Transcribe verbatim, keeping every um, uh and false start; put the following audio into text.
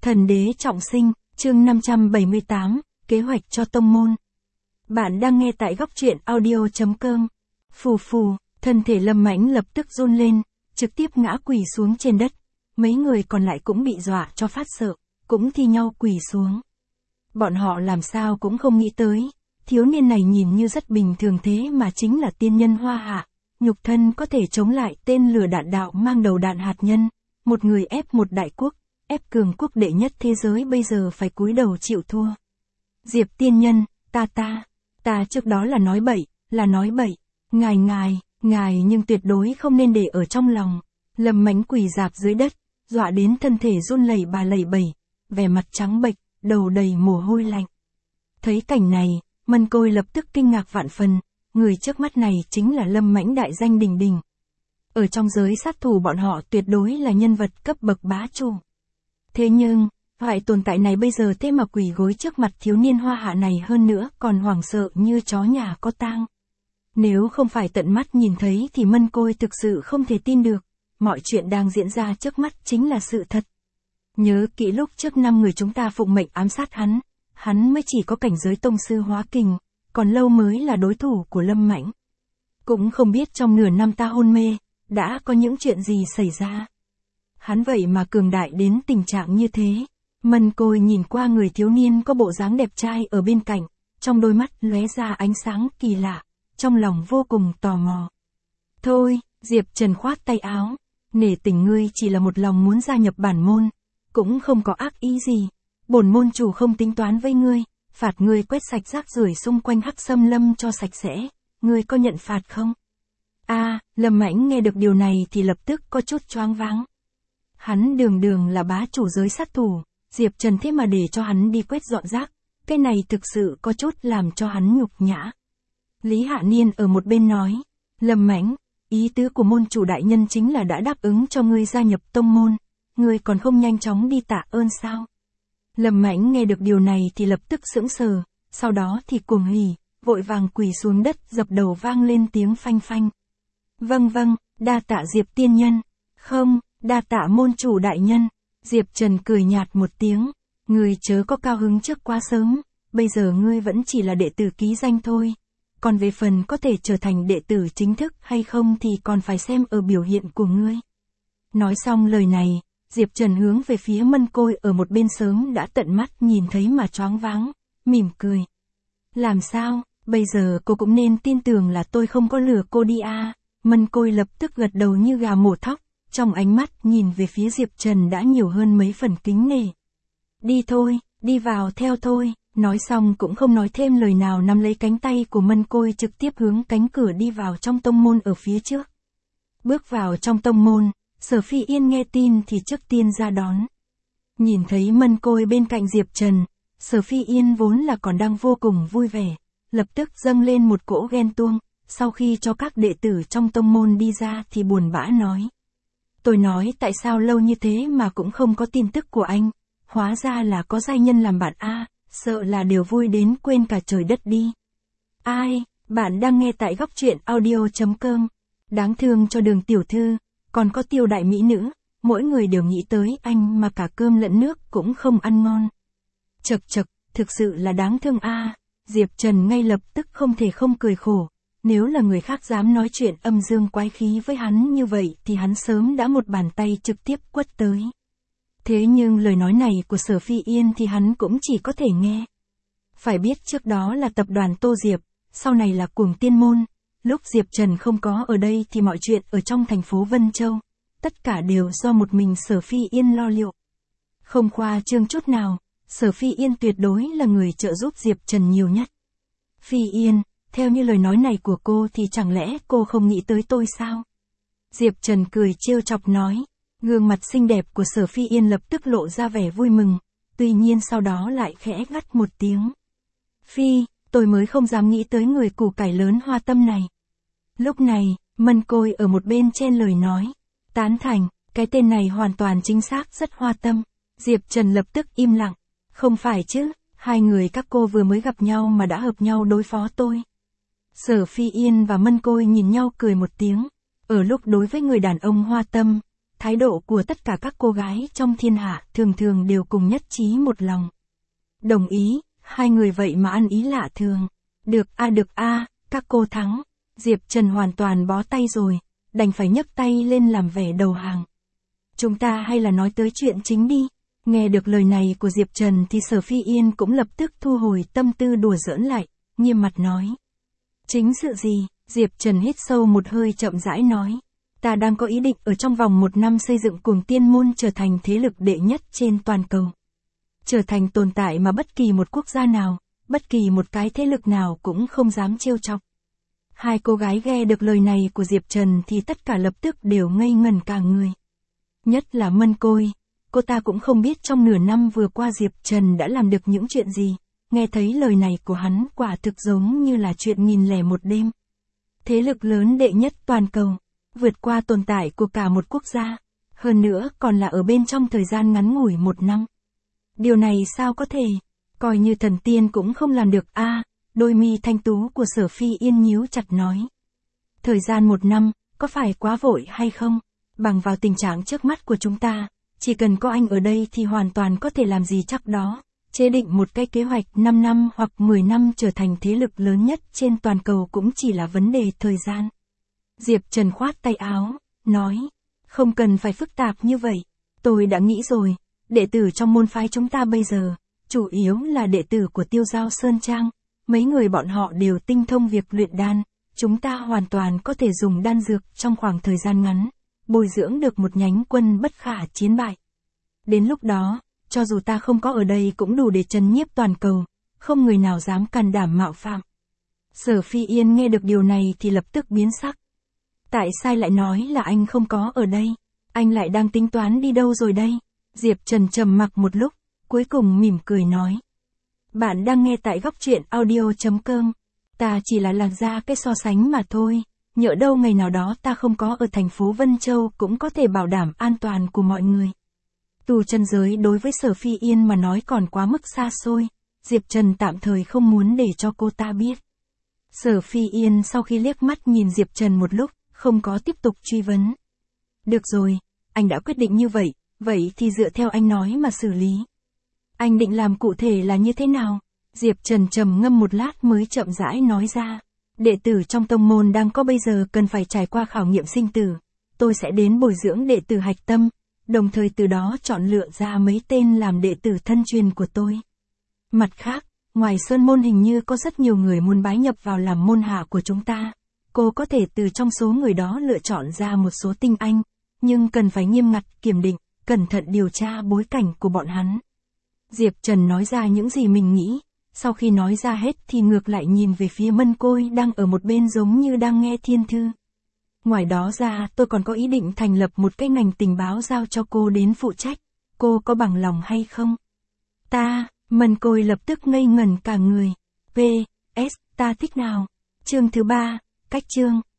Thần đế trọng sinh, chương năm trăm bảy mươi tám, kế hoạch cho tông môn. Bạn đang nghe tại góc truyện audio chấm com. Phù phù, thân thể Lâm Mãnh lập tức run lên, trực tiếp ngã quỳ xuống trên đất. Mấy người còn lại cũng bị dọa cho phát sợ, cũng thi nhau quỳ xuống. Bọn họ làm sao cũng không nghĩ tới, thiếu niên này nhìn như rất bình thường thế mà chính là tiên nhân Hoa Hạ, nhục thân có thể chống lại tên lửa đạn đạo mang đầu đạn hạt nhân, một người ép một đại quốc, ép cường quốc đệ nhất thế giới bây giờ phải cúi đầu chịu thua. Diệp tiên nhân, ta ta, ta trước đó là nói bậy, là nói bậy, ngài ngài, ngài nhưng tuyệt đối không nên để ở trong lòng. Lâm Mãnh quỳ rạp dưới đất, dọa đến thân thể run lẩy bà lẩy bẩy, vẻ mặt trắng bệch, đầu đầy mồ hôi lạnh. Thấy cảnh này, Mân Côi lập tức kinh ngạc vạn phần, người trước mắt này chính là Lâm Mãnh đại danh đình đình. Ở trong giới sát thủ bọn họ tuyệt đối là nhân vật cấp bậc bá chủ. Thế nhưng, loại tồn tại này bây giờ thế mà quỳ gối trước mặt thiếu niên Hoa Hạ này hơn nữa còn hoảng sợ như chó nhà có tang. Nếu không phải tận mắt nhìn thấy thì Mân Côi thực sự không thể tin được, mọi chuyện đang diễn ra trước mắt chính là sự thật. Nhớ kỹ lúc trước năm người chúng ta phụng mệnh ám sát hắn, hắn mới chỉ có cảnh giới tông sư hóa kình, còn lâu mới là đối thủ của Lâm Mãnh. Cũng không biết trong nửa năm ta hôn mê, đã có những chuyện gì xảy ra. Hắn vậy mà cường đại đến tình trạng như thế. Mân Côi nhìn qua người thiếu niên có bộ dáng đẹp trai ở bên cạnh, trong đôi mắt lóe ra ánh sáng kỳ lạ, trong lòng vô cùng tò mò. Thôi, Diệp Trần khoát tay áo, nể tình ngươi chỉ là một lòng muốn gia nhập bản môn, cũng không có ác ý gì. Bổn môn chủ không tính toán với ngươi, phạt ngươi quét sạch rác rưởi xung quanh Hắc Xâm Lâm cho sạch sẽ, ngươi có nhận phạt không? A, à, Lâm Mãnh nghe được điều này thì lập tức có chút choáng váng. Hắn đường đường là bá chủ giới sát thủ, Diệp Trần thế mà để cho hắn đi quét dọn rác, cái này thực sự có chút làm cho hắn nhục nhã. Lý Hạ Niên ở một bên nói, Lâm Mãnh, ý tứ của môn chủ đại nhân chính là đã đáp ứng cho ngươi gia nhập tông môn, ngươi còn không nhanh chóng đi tạ ơn sao? Lâm Mãnh nghe được điều này thì lập tức sững sờ, sau đó thì cuồng hỉ, vội vàng quỳ xuống đất dập đầu vang lên tiếng phanh phanh. Vâng vâng, đa tạ Diệp tiên nhân. Không, đa tạ môn chủ đại nhân. Diệp Trần cười nhạt một tiếng, ngươi chớ có cao hứng trước quá sớm, bây giờ ngươi vẫn chỉ là đệ tử ký danh thôi. Còn về phần có thể trở thành đệ tử chính thức hay không thì còn phải xem ở biểu hiện của ngươi. Nói xong lời này, Diệp Trần hướng về phía Mân Côi ở một bên sớm đã tận mắt nhìn thấy mà choáng váng, mỉm cười. Làm sao, bây giờ cô cũng nên tin tưởng là tôi không có lừa cô đi à. Mân Côi lập tức gật đầu như gà mổ thóc, trong ánh mắt nhìn về phía Diệp Trần đã nhiều hơn mấy phần kính nể. Đi thôi, đi vào theo thôi, nói xong cũng không nói thêm lời nào nắm lấy cánh tay của Mân Côi trực tiếp hướng cánh cửa đi vào trong tông môn ở phía trước. Bước vào trong tông môn, Sở Phi Yên nghe tin thì trước tiên ra đón. Nhìn thấy Mân Côi bên cạnh Diệp Trần, Sở Phi Yên vốn là còn đang vô cùng vui vẻ, lập tức dâng lên một cỗ ghen tuông, sau khi cho các đệ tử trong tông môn đi ra thì buồn bã nói. Tôi nói tại sao lâu như thế mà cũng không có tin tức của anh, hóa ra là có giai nhân làm bạn a, sợ là đều vui đến quên cả trời đất đi. Ai, bạn đang nghe tại góc truyện audio chấm com, đáng thương cho Đường tiểu thư, còn có Tiêu đại mỹ nữ, mỗi người đều nghĩ tới anh mà cả cơm lẫn nước cũng không ăn ngon. Chật chật, thực sự là đáng thương a. Diệp Trần ngay lập tức không thể không cười khổ. Nếu là người khác dám nói chuyện âm dương quái khí với hắn như vậy thì hắn sớm đã một bàn tay trực tiếp quất tới. Thế nhưng lời nói này của Sở Phi Yên thì hắn cũng chỉ có thể nghe. Phải biết trước đó là tập đoàn Tô Diệp, sau này là Cuồng Tiên Môn. Lúc Diệp Trần không có ở đây thì mọi chuyện ở trong thành phố Vân Châu, tất cả đều do một mình Sở Phi Yên lo liệu. Không khoa trương chút nào, Sở Phi Yên tuyệt đối là người trợ giúp Diệp Trần nhiều nhất. Phi Yên, theo như lời nói này của cô thì chẳng lẽ cô không nghĩ tới tôi sao? Diệp Trần cười trêu chọc nói, gương mặt xinh đẹp của Sở Phi Yên lập tức lộ ra vẻ vui mừng, tuy nhiên sau đó lại khẽ gắt một tiếng. Phi, tôi mới không dám nghĩ tới người củ cải lớn hoa tâm này. Lúc này, Mân Côi ở một bên chen lời nói, tán thành, cái tên này hoàn toàn chính xác rất hoa tâm. Diệp Trần lập tức im lặng, không phải chứ, hai người các cô vừa mới gặp nhau mà đã hợp nhau đối phó tôi. Sở Phi Yên và Mân Côi nhìn nhau cười một tiếng, ở lúc đối với người đàn ông hoa tâm, thái độ của tất cả các cô gái trong thiên hạ thường thường đều cùng nhất trí một lòng. Đồng ý, hai người vậy mà ăn ý lạ thường. Được a được a, các cô thắng. Diệp Trần hoàn toàn bó tay rồi, đành phải nhấc tay lên làm vẻ đầu hàng. Chúng ta hay là nói tới chuyện chính đi. Nghe được lời này của Diệp Trần thì Sở Phi Yên cũng lập tức thu hồi tâm tư đùa giỡn lại, nghiêm mặt nói. Chính sự gì? Diệp Trần hít sâu một hơi chậm rãi nói. Ta đang có ý định ở trong vòng một năm xây dựng Cuồng Tiên Môn trở thành thế lực đệ nhất trên toàn cầu. Trở thành tồn tại mà bất kỳ một quốc gia nào, bất kỳ một cái thế lực nào cũng không dám trêu chọc. Hai cô gái nghe được lời này của Diệp Trần thì tất cả lập tức đều ngây ngẩn cả người. Nhất là Mân Côi, cô ta cũng không biết trong nửa năm vừa qua Diệp Trần đã làm được những chuyện gì, nghe thấy lời này của hắn quả thực giống như là chuyện nghìn lẻ một đêm. Thế lực lớn đệ nhất toàn cầu, vượt qua tồn tại của cả một quốc gia, hơn nữa còn là ở bên trong thời gian ngắn ngủi một năm. Điều này sao có thể, coi như thần tiên cũng không làm được a. À, đôi mi thanh tú của Sở Phi Yên nhíu chặt nói. Thời gian một năm, có phải quá vội hay không? Bằng vào tình trạng trước mắt của chúng ta, chỉ cần có anh ở đây thì hoàn toàn có thể làm gì chắc đó, chế định một cái kế hoạch năm năm hoặc mười năm trở thành thế lực lớn nhất trên toàn cầu cũng chỉ là vấn đề thời gian. Diệp Trần khoát tay áo, nói, không cần phải phức tạp như vậy, tôi đã nghĩ rồi, đệ tử trong môn phái chúng ta bây giờ, chủ yếu là đệ tử của Tiêu Giao Sơn Trang, mấy người bọn họ đều tinh thông việc luyện đan, chúng ta hoàn toàn có thể dùng đan dược trong khoảng thời gian ngắn, bồi dưỡng được một nhánh quân bất khả chiến bại. Đến lúc đó, cho dù ta không có ở đây cũng đủ để trấn nhiếp toàn cầu, không người nào dám can đảm mạo phạm. Sở Phi Yên nghe được điều này thì lập tức biến sắc. Tại sao lại nói là anh không có ở đây? Anh lại đang tính toán đi đâu rồi đây? Diệp Trần trầm mặc một lúc, cuối cùng mỉm cười nói. Bạn đang nghe tại góc truyện audio chấm com. Ta chỉ là làm ra cái so sánh mà thôi. Nhỡ đâu ngày nào đó ta không có ở thành phố Vân Châu cũng có thể bảo đảm an toàn của mọi người. Tù chân giới đối với Sở Phi Yên mà nói còn quá mức xa xôi. Diệp Trần tạm thời không muốn để cho cô ta biết. Sở Phi Yên sau khi liếc mắt nhìn Diệp Trần một lúc, không có tiếp tục truy vấn. Được rồi, anh đã quyết định như vậy, vậy thì dựa theo anh nói mà xử lý. Anh định làm cụ thể là như thế nào? Diệp Trần trầm ngâm một lát mới chậm rãi nói ra. Đệ tử trong tông môn đang có bây giờ cần phải trải qua khảo nghiệm sinh tử. Tôi sẽ đến bồi dưỡng đệ tử hạch tâm, đồng thời từ đó chọn lựa ra mấy tên làm đệ tử thân truyền của tôi. Mặt khác, ngoài Sơn Môn hình như có rất nhiều người muốn bái nhập vào làm môn hạ của chúng ta. Cô có thể từ trong số người đó lựa chọn ra một số tinh anh, nhưng cần phải nghiêm ngặt kiểm định, cẩn thận điều tra bối cảnh của bọn hắn. Diệp Trần nói ra những gì mình nghĩ, sau khi nói ra hết thì ngược lại nhìn về phía Mân Côi đang ở một bên giống như đang nghe thiên thư. Ngoài đó ra tôi còn có ý định thành lập một cái ngành tình báo giao cho cô đến phụ trách, cô có bằng lòng hay không? Ta, Mân Côi lập tức ngây ngẩn cả người. pê ét, ta thích nào? Chương thứ ba, cách chương.